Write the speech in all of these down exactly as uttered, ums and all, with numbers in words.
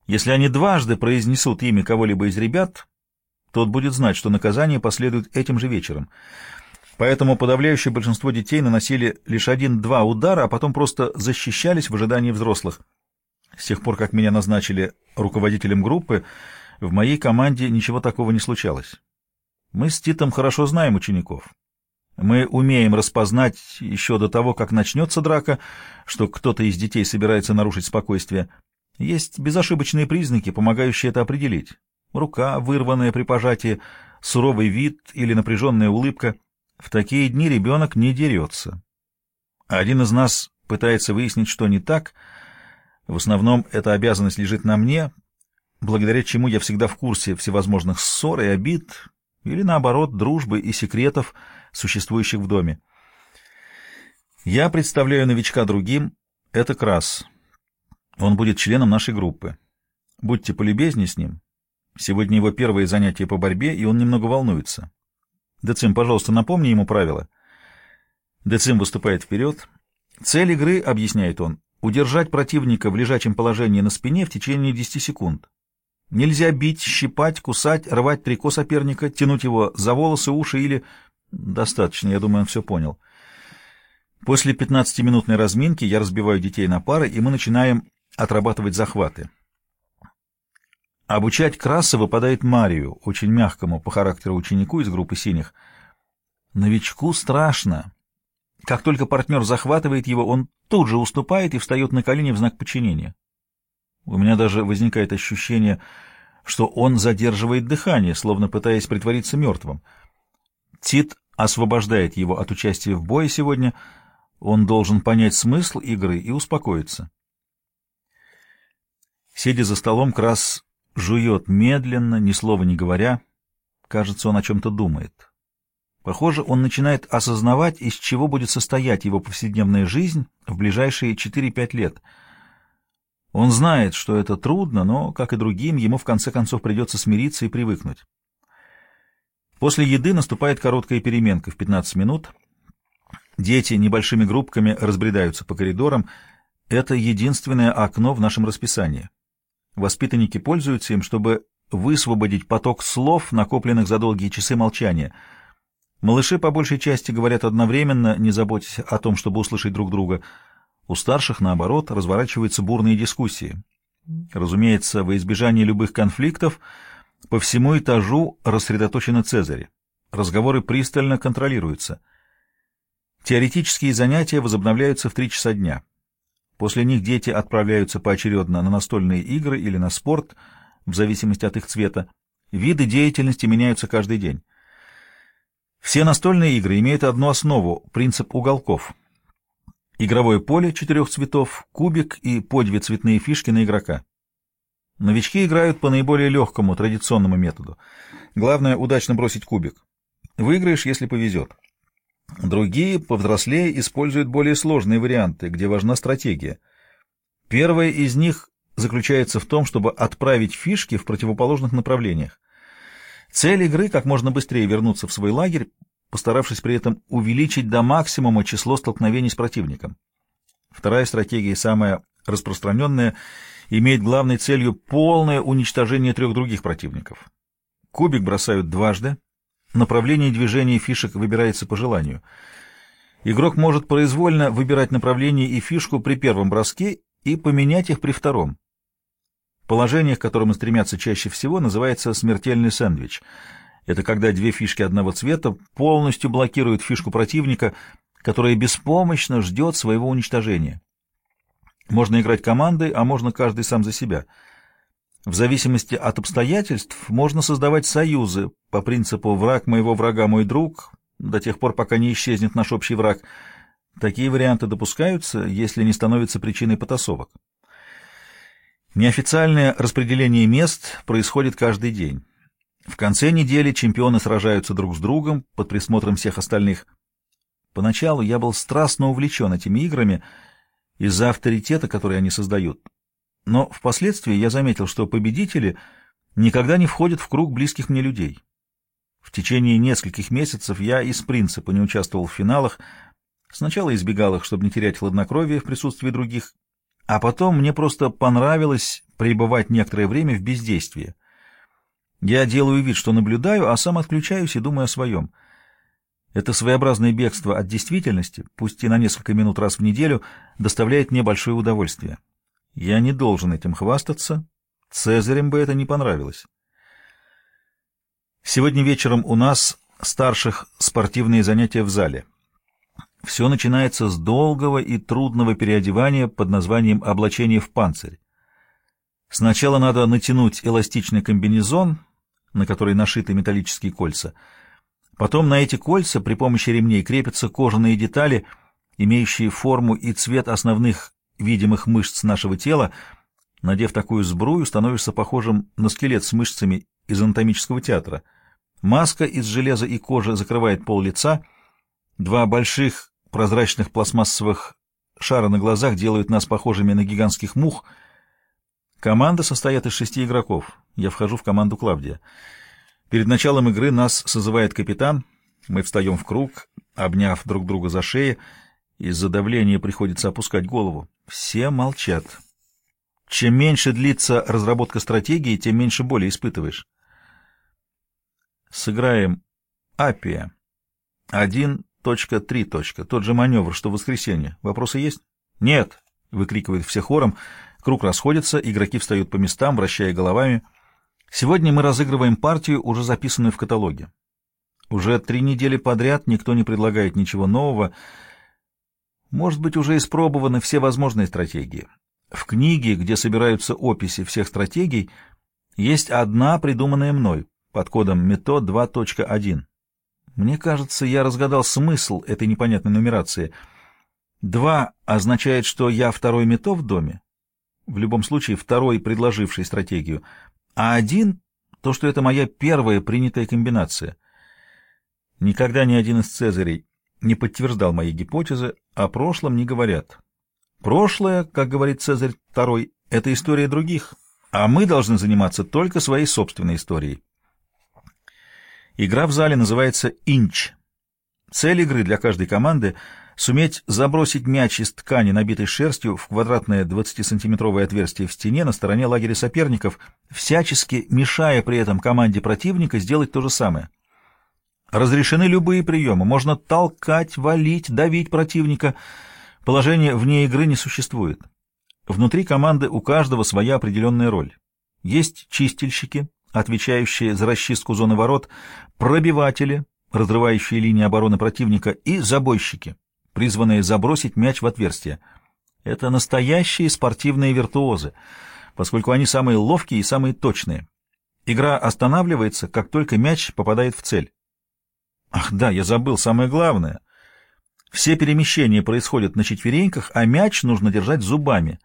Если они дважды произнесут имя кого-либо из ребят, тот будет знать, что наказание последует этим же вечером. Поэтому подавляющее большинство детей наносили лишь один-два удара, а потом просто защищались в ожидании взрослых. С тех пор, как меня назначили руководителем группы, в моей команде ничего такого не случалось. Мы с Титом хорошо знаем учеников. Мы умеем распознать еще до того, как начнется драка, что кто-то из детей собирается нарушить спокойствие. Есть безошибочные признаки, помогающие это определить. Рука, вырванная при пожатии, суровый вид или напряженная улыбка. В такие дни ребенок не дерется. Один из нас пытается выяснить, что не так. В основном эта обязанность лежит на мне, благодаря чему я всегда в курсе всевозможных ссор и обид, или, наоборот, дружбы и секретов, существующих в доме. Я представляю новичка другим. Это Крас. Он будет членом нашей группы. Будьте полюбезнее с ним. Сегодня его первое занятие по борьбе, и он немного волнуется. Децим, пожалуйста, напомни ему правила. Децим выступает вперед. Цель игры, объясняет он, удержать противника в лежачем положении на спине в течение десяти секунд. Нельзя бить, щипать, кусать, рвать трико соперника, тянуть его за волосы, уши или... Достаточно, я думаю, он все понял. После пятнадцатиминутной разминки я разбиваю детей на пары, и мы начинаем отрабатывать захваты. Обучать Краса выпадает Марию, очень мягкому по характеру ученику из группы синих. Новичку страшно. Как только партнер захватывает его, он тут же уступает и встает на колени в знак подчинения. У меня даже возникает ощущение, что он задерживает дыхание, словно пытаясь притвориться мертвым. Тит освобождает его от участия в бое сегодня. Он должен понять смысл игры и успокоиться. Сидя за столом, Крас жует медленно, ни слова не говоря. Кажется, он о чем-то думает. Похоже, он начинает осознавать, из чего будет состоять его повседневная жизнь в ближайшие четыре-пять лет. Он знает, что это трудно, но, как и другим, ему в конце концов придется смириться и привыкнуть. После еды наступает короткая переменка в пятнадцать минут. Дети небольшими группками разбредаются по коридорам. Это единственное окно в нашем расписании. Воспитанники пользуются им, чтобы высвободить поток слов, накопленных за долгие часы молчания. Малыши по большей части говорят одновременно, не заботясь о том, чтобы услышать друг друга. У старших, наоборот, разворачиваются бурные дискуссии. Разумеется, во избежание любых конфликтов по всему этажу рассредоточены Цезари. Разговоры пристально контролируются. Теоретические занятия возобновляются в три часа дня. После них дети отправляются поочередно на настольные игры или на спорт, в зависимости от их цвета. Виды деятельности меняются каждый день. Все настольные игры имеют одну основу — принцип уголков. Игровое поле четырех цветов, кубик и по две цветные фишки на игрока. Новички играют по наиболее легкому традиционному методу. Главное — удачно бросить кубик. Выиграешь, если повезет. Другие, повзрослее, используют более сложные варианты, где важна стратегия. Первая из них заключается в том, чтобы отправить фишки в противоположных направлениях. Цель игры — как можно быстрее вернуться в свой лагерь, постаравшись при этом увеличить до максимума число столкновений с противником. Вторая стратегия, самая распространенная, имеет главной целью полное уничтожение трех других противников. Кубик бросают дважды. Направление движения фишек выбирается по желанию. Игрок может произвольно выбирать направление и фишку при первом броске и поменять их при втором. Положение, к которому стремятся чаще всего, называется смертельный сэндвич. Это когда две фишки одного цвета полностью блокируют фишку противника, которая беспомощно ждет своего уничтожения. Можно играть командой, а можно каждый сам за себя. В зависимости от обстоятельств можно создавать союзы по принципу «враг моего врага мой друг», до тех пор, пока не исчезнет наш общий враг. Такие варианты допускаются, если не становятся причиной потасовок. Неофициальное распределение мест происходит каждый день. В конце недели чемпионы сражаются друг с другом под присмотром всех остальных. Поначалу я был страстно увлечен этими играми из-за авторитета, который они создают. Но впоследствии я заметил, что победители никогда не входят в круг близких мне людей. В течение нескольких месяцев я из принципа не участвовал в финалах. Сначала избегал их, чтобы не терять хладнокровие в присутствии других, а потом мне просто понравилось пребывать некоторое время в бездействии. Я делаю вид, что наблюдаю, а сам отключаюсь и думаю о своем. Это своеобразное бегство от действительности, пусть и на несколько минут раз в неделю, доставляет мне большое удовольствие. Я не должен этим хвастаться, Цезарем бы это не понравилось. Сегодня вечером у нас, старших, спортивные занятия в зале. Все начинается с долгого и трудного переодевания под названием «облачение в панцирь». Сначала надо натянуть эластичный комбинезон, на который нашиты металлические кольца. Потом на эти кольца при помощи ремней крепятся кожаные детали, имеющие форму и цвет основных видимых мышц нашего тела. Надев такую сбрую, становишься похожим на скелет с мышцами из анатомического театра. Маска из железа и кожи закрывает пол лица. Два больших прозрачных пластмассовых шара на глазах делают нас похожими на гигантских мух. Команда состоит из шести игроков. Я вхожу в команду Клавдия. Перед началом игры нас созывает капитан. Мы встаем в круг, обняв друг друга за шеи. Из-за давления приходится опускать голову. Все молчат. Чем меньше длится разработка стратегии, тем меньше боли испытываешь. Сыграем Аппия. один точка три. Тот же маневр, что в воскресенье. Вопросы есть? Нет, выкрикивают все хором. Круг расходится, игроки встают по местам, вращая головами. Сегодня мы разыгрываем партию, уже записанную в каталоге. Уже три недели подряд никто не предлагает ничего нового. Может быть, уже испробованы все возможные стратегии. В книге, где собираются описи всех стратегий, есть одна, придуманная мной, под кодом метод два точка один. Мне кажется, я разгадал смысл этой непонятной нумерации. Два означает, что я второй мето в доме, в любом случае второй, предложивший стратегию, а один — то, что это моя первая принятая комбинация. Никогда ни один из Цезарей не подтверждал мои гипотезы, о прошлом не говорят. Прошлое, как говорит Цезарь второй, — это история других, а мы должны заниматься только своей собственной историей. Игра в зале называется «Инч». Цель игры для каждой команды — суметь забросить мяч из ткани, набитой шерстью, в квадратное двадцатисантиметровое отверстие в стене на стороне лагеря соперников, всячески мешая при этом команде противника сделать то же самое. Разрешены любые приемы, можно толкать, валить, давить противника. Положение вне игры не существует. Внутри команды у каждого своя определенная роль. Есть чистильщики, отвечающие за расчистку зоны ворот, пробиватели, разрывающие линии обороны противника, и забойщики, призванные забросить мяч в отверстие. Это настоящие спортивные виртуозы, поскольку они самые ловкие и самые точные. Игра останавливается, как только мяч попадает в цель. Ах да, я забыл самое главное. Все перемещения происходят на четвереньках, а мяч нужно держать зубами.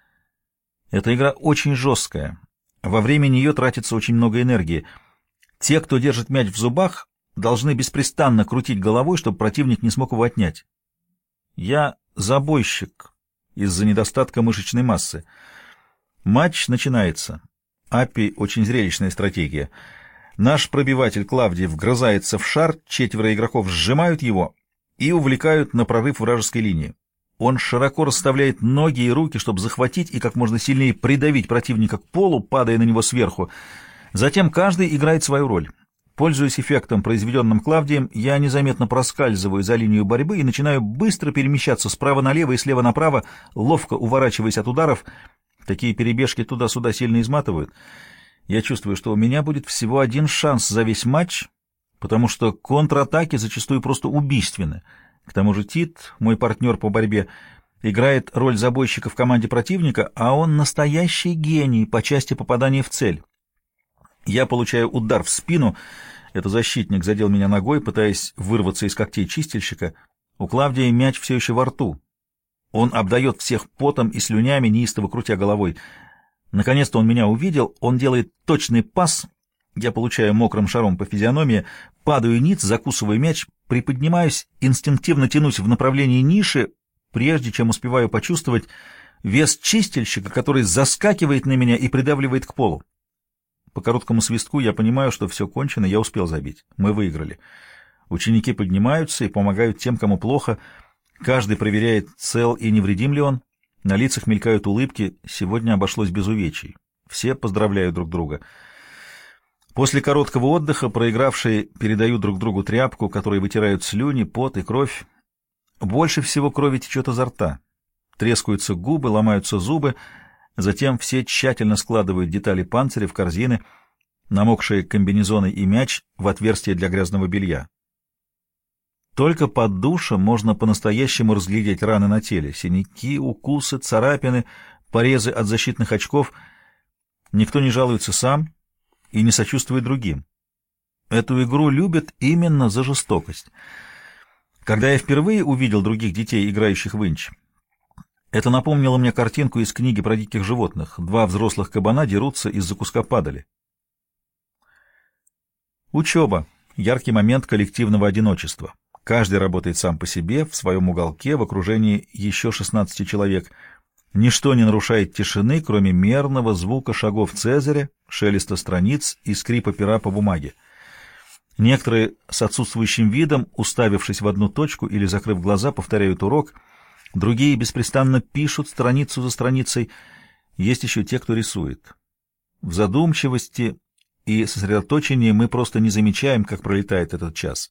Эта игра очень жесткая. Во время нее тратится очень много энергии. Те, кто держит мяч в зубах, должны беспрестанно крутить головой, чтобы противник не смог его отнять. Я забойщик из-за недостатка мышечной массы. Матч начинается. Аппи — очень зрелищная стратегия. Наш пробиватель Клавдий вгрызается в шар, четверо игроков сжимают его и увлекают на прорыв вражеской линии. Он широко расставляет ноги и руки, чтобы захватить и как можно сильнее придавить противника к полу, падая на него сверху. Затем каждый играет свою роль. Пользуясь эффектом, произведенным Клавдием, я незаметно проскальзываю за линию борьбы и начинаю быстро перемещаться справа налево и слева направо, ловко уворачиваясь от ударов. Такие перебежки туда-сюда сильно изматывают. Я чувствую, что у меня будет всего один шанс за весь матч, потому что контратаки зачастую просто убийственны. К тому же Тит, мой партнер по борьбе, играет роль забойщика в команде противника, а он настоящий гений по части попадания в цель. Я получаю удар в спину. Это защитник задел меня ногой, пытаясь вырваться из когтей чистильщика. У Клавдия мяч все еще во рту. Он обдает всех потом и слюнями, неистово крутя головой. Наконец-то он меня увидел, он делает точный пас. Я получаю мокрым шаром по физиономии, падаю ниц, закусываю мяч, приподнимаюсь, инстинктивно тянусь в направлении ниши, прежде чем успеваю почувствовать вес чистильщика, который заскакивает на меня и придавливает к полу. По короткому свистку я понимаю, что все кончено, я успел забить. Мы выиграли. Ученики поднимаются и помогают тем, кому плохо. Каждый проверяет, цел и невредим ли он. На лицах мелькают улыбки, сегодня обошлось без увечий. Все поздравляют друг друга. После короткого отдыха проигравшие передают друг другу тряпку, которой вытирают слюни, пот и кровь. Больше всего крови течет изо рта. Трескаются губы, ломаются зубы. Затем все тщательно складывают детали панциря в корзины, намокшие комбинезоны и мяч в отверстие для грязного белья. Только под душем можно по-настоящему разглядеть раны на теле: синяки, укусы, царапины, порезы от защитных очков. Никто не жалуется сам и не сочувствует другим. Эту игру любят именно за жестокость. Когда я впервые увидел других детей, играющих в инч, это напомнило мне картинку из книги про диких животных. Два взрослых кабана дерутся из-за куска падали. Учеба — яркий момент коллективного одиночества. Каждый работает сам по себе, в своем уголке, в окружении еще шестнадцати человек. Ничто не нарушает тишины, кроме мерного звука шагов Цезаря, шелеста страниц и скрипа пера по бумаге. Некоторые с отсутствующим видом, уставившись в одну точку или закрыв глаза, повторяют урок, другие беспрестанно пишут страницу за страницей. Есть еще те, кто рисует. В задумчивости и сосредоточении мы просто не замечаем, как пролетает этот час.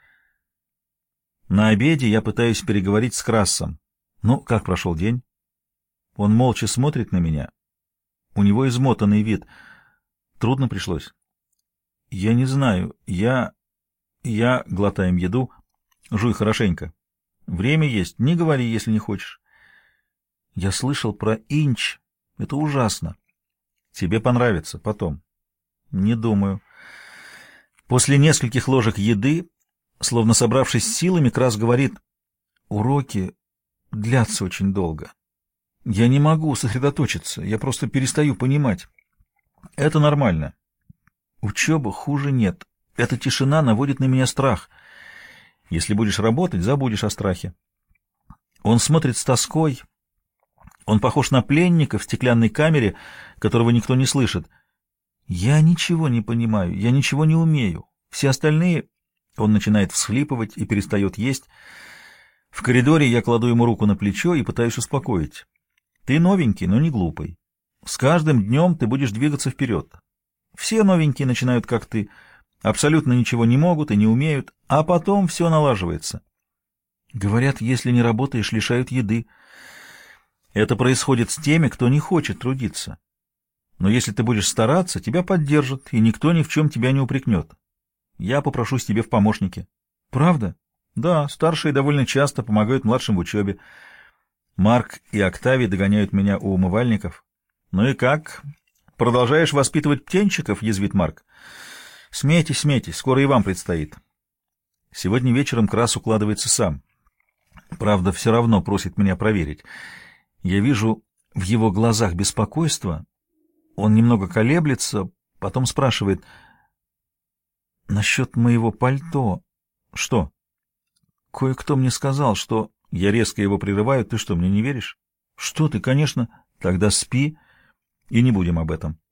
На обеде я пытаюсь переговорить с Крассом. Ну, как прошел день? Он молча смотрит на меня. У него измотанный вид. Трудно пришлось. Я не знаю. Я... Я... Глотаем еду. Жуй хорошенько. Время есть. Не говори, если не хочешь. Я слышал про инч. Это ужасно. Тебе понравится. Потом. Не думаю. После нескольких ложек еды, словно собравшись с силами, Красс говорит: уроки длятся очень долго. Я не могу сосредоточиться, я просто перестаю понимать. Это нормально. Учеба хуже нет. Эта тишина наводит на меня страх. Если будешь работать, забудешь о страхе. Он смотрит с тоской. Он похож на пленника в стеклянной камере, которого никто не слышит. Я ничего не понимаю, я ничего не умею. Все остальные... Он начинает всхлипывать и перестает есть. В коридоре я кладу ему руку на плечо и пытаюсь успокоить. Ты новенький, но не глупый. С каждым днем ты будешь двигаться вперед. Все новенькие начинают, как ты, абсолютно ничего не могут и не умеют, а потом все налаживается. Говорят, если не работаешь, лишают еды. Это происходит с теми, кто не хочет трудиться. Но если ты будешь стараться, тебя поддержат, и никто ни в чем тебя не упрекнет. Я попрошусь тебе в помощники. Правда? Да, старшие довольно часто помогают младшим в учебе. Марк и Октавий догоняют меня у умывальников. Ну и как? Продолжаешь воспитывать птенчиков, язвит Марк. Смейтесь, смейтесь, скоро и вам предстоит. Сегодня вечером Красс укладывается сам. Правда, все равно просит меня проверить. Я вижу в его глазах беспокойство. Он немного колеблется, потом спрашивает: насчет моего пальто. Что? Кое-кто мне сказал, что... Я резко его прерываю. Ты что, мне не веришь? Что ты, конечно. Тогда спи, и не будем об этом.